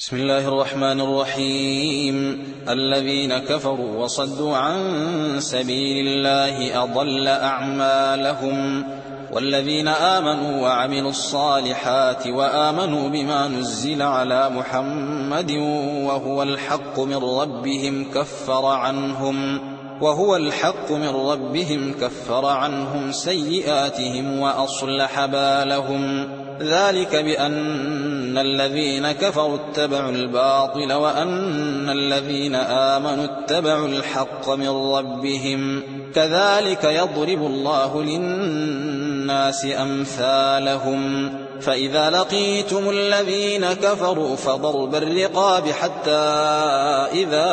بسم الله الرحمن الرحيم. الذين كفروا وصدوا عن سبيل الله أضل أعمالهم، والذين آمنوا وعملوا الصالحات وآمنوا بما نزل على محمد وهو الحق من ربهم كفر عنهم سيئاتهم وأصلح بالهم. ذلك بأن الذين كفروا اتبعوا الباطل وأن الذين آمنوا اتبعوا الحق من ربهم. كذلك يضرب الله للناس أمثالهم. فإذا لقيتم الذين كفروا فضرب الرقاب حتى إذا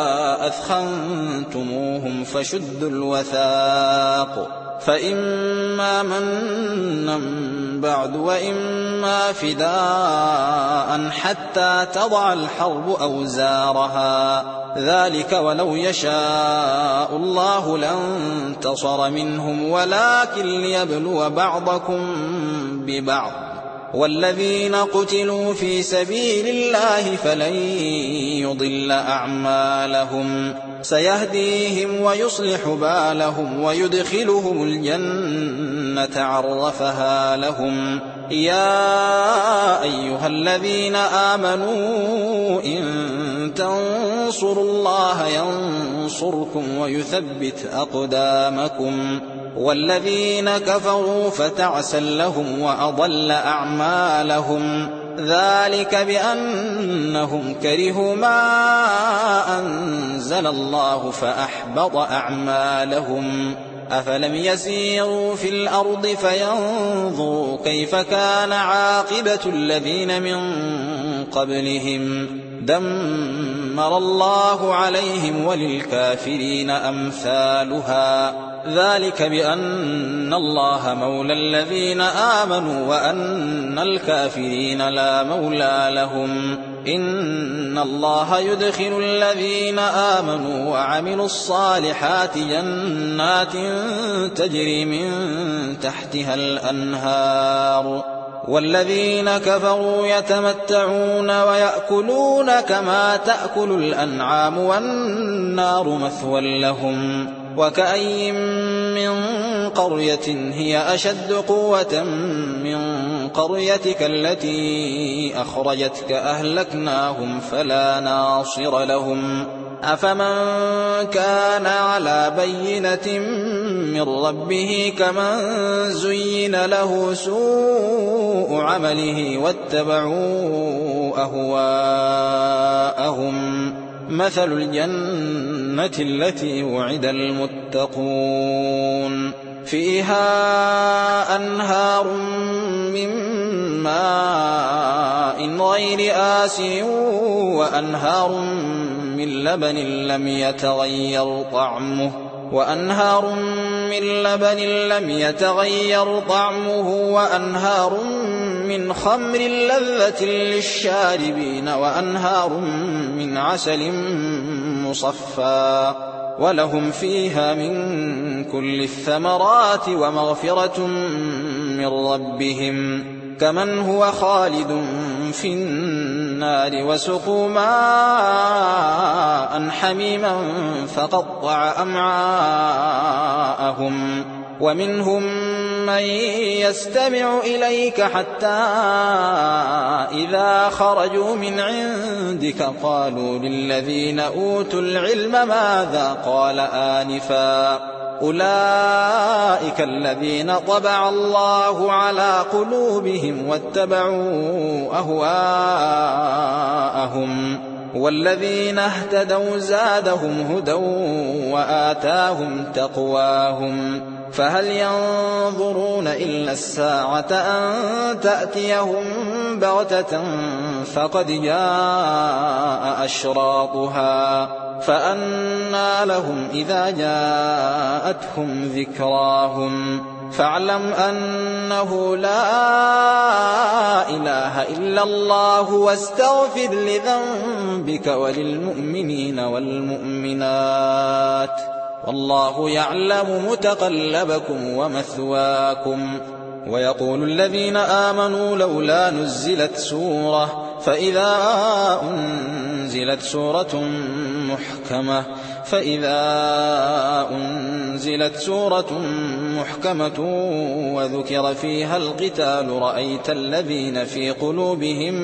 أثخنتموهم فشدوا الوثاق، فإما منا بعد وإما فداء حتى تضع الحرب أوزارها. ذلك ولو يشاء الله لانتصر منهم ولكن ليبلو بعضكم ببعض. والذين قتلوا في سبيل الله فلن يضل أعمالهم، سيهديهم ويصلح بالهم ويدخلهم الجنة عرفها لهم. يا أيها الذين آمنوا إن تنصروا الله ينصركم ويثبت أقدامكم. والذين كفروا فتعسا لهم وأضل أعمالهم. ذلك بأنهم كرهوا ما أنزل الله فأحبط أعمالهم. أفلم يسيروا في الأرض فينظروا كيف كان عاقبة الذين من قبلهم؟ دمر الله عليهم وللكافرين أمثالها. ذلك بأن الله مولى الذين آمنوا وأن الكافرين لا مولى لهم. إن الله يدخل الذين آمنوا وعملوا الصالحات جنات تجري من تحتها الأنهار، والذين كفروا يتمتعون ويأكلون كما تأكل الأنعام والنار مثوى لهم. وكأي من قرية هي أشد قوة من قريتك التي أخرجتك أهلكناهم فلا ناصر لهم. أفمن كان على بينة من ربه كمن زين له سوء عمله واتبعوا أهواءهم. مثل الجنة التي وعد المتقون فيها أنهار من ماء غير آسن وأنهار من لبن لم يتغير طعمه وأنهار من خمر لذة للشاربين وأنهار من عسل مصفى ولهم فيها من كل الثمرات ومغفرة من ربهم كمن هو خالد في النار وسقوا ماء حميما فقطع أمعاءهم. ومنهم من يستمع إليك حتى إذا خرجوا من عندك قالوا للذين أوتوا العلم ماذا قال آنفا أولئك الذين طبع الله على قلوبهم واتبعوا أهواءهم. والذين اهتدوا زادهم هدى وآتاهم تقواهم. فهل ينظرون إلا الساعة أن تأتيهم بغتة فقد جاء أشراطها فأنى لهم إذا جاءتهم ذكراهم. فاعلم أنه لا إله إلا الله واستغفر لذنبك وللمؤمنين والمؤمنات والله يعلم متقلبكم ومثواكم. ويقول الذين آمنوا لولا نزلت سورة فإذا أنزلت سورة محكمة وذكر فيها القتال رأيت الذين في قلوبهم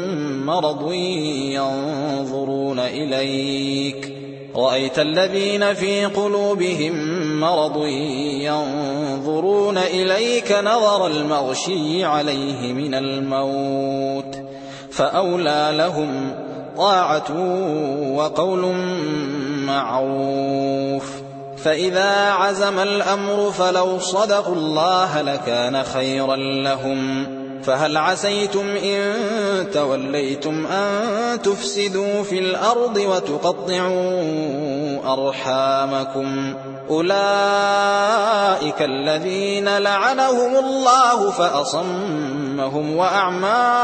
مرض ينظرون إليك نظر المغشي عليه من الموت فأولى لهم طاعة وقول معروف. فإذا عزم الأمر فلو صدقوا الله لكان خيرا لهم. فهل عسيتم إن توليتم أن تفسدوا في الأرض وتقطعوا أرحامكم؟ أولئك الذين لعنهم الله فأصمهم وأعمى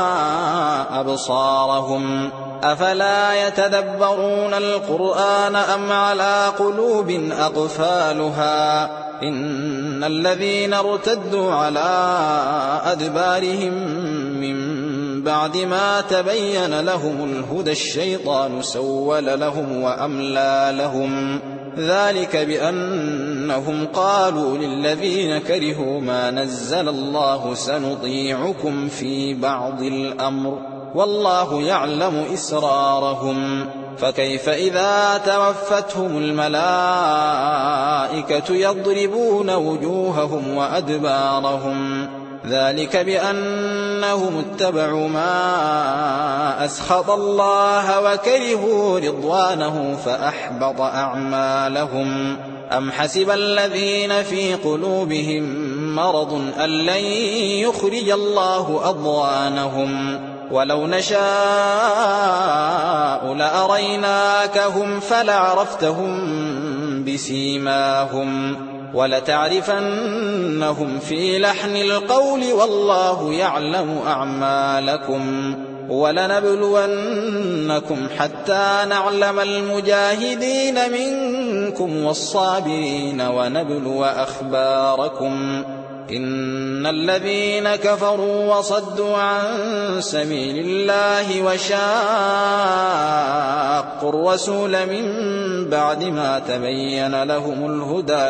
أبصارهم. أفلا يتدبرون القرآن أم على قلوب أقفالها؟ إن الذين ارتدوا على أدبارهم من بعد ما تبين لهم الهدى الشيطان سول لهم وأملى لهم. ذلك بأنهم قالوا للذين كرهوا ما نزل الله سنطيعكم في بعض الأمر والله يعلم إسرارهم. فكيف إذا توفتهم الملائكة يضربون وجوههم وأدبارهم؟ ذلك بأنهم اتبعوا ما أسخط الله وكرهوا رضوانه فأحبط أعمالهم. أم حسب الذين في قلوبهم مرض أن لن يخرج الله أضغانهم؟ ولو نشاء لأريناكهم فلعرفتهم بسيماهم ولتعرفنهم في لحن القول والله يعلم أعمالكم. ولنبلونكم حتى نعلم المجاهدين منكم والصابرين ونبلو أخباركم. إن الذين كفروا وصدوا عن سبيل الله وشاقوا الرسول من بعد ما تبين لهم الهدى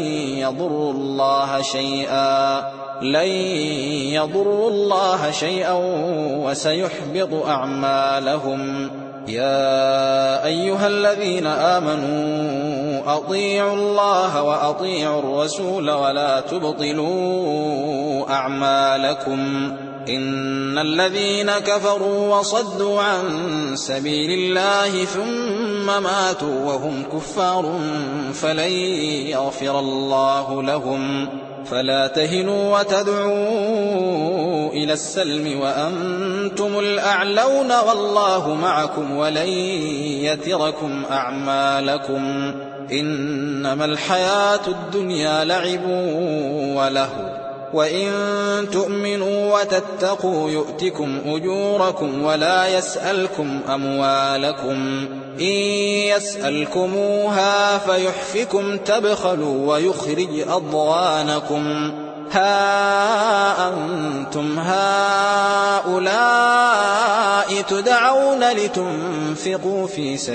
لن يضروا الله شيئا وسيحبط أعمالهم. يا أيها الذين آمنوا أطيعوا الله وأطيعوا الرسول ولا تبطلوا أعمالكم. إن الذين كفروا وصدوا عن سبيل الله ثم ماتوا وهم كفار فلن يغفر الله لهم. فلا تهنوا وتدعوا إلى السلم وأنتم الأعلون والله معكم ولن يتركم أعمالكم. إنما الحياة الدنيا لعب ولهو وإن تؤمنوا وتتقوا يؤتكم أجوركم ولا يسألكم أموالكم. إن يسألكموها فيحفكم تبخلوا ويخرج أضغانكم. ها أنتم هؤلاء تدعون لتنفقوا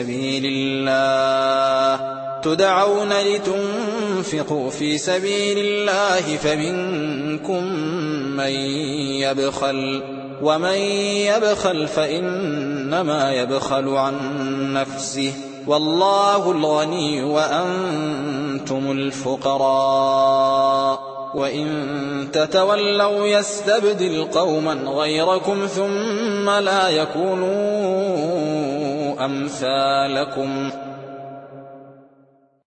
في سبيل الله فمنكم من يبخل ومن يبخل فإنما يبخل عن نفسه والله الغني وأنتم الفقراء. وإن تتولوا يستبدل قوما غيركم ثم لا يكونوا أمثالكم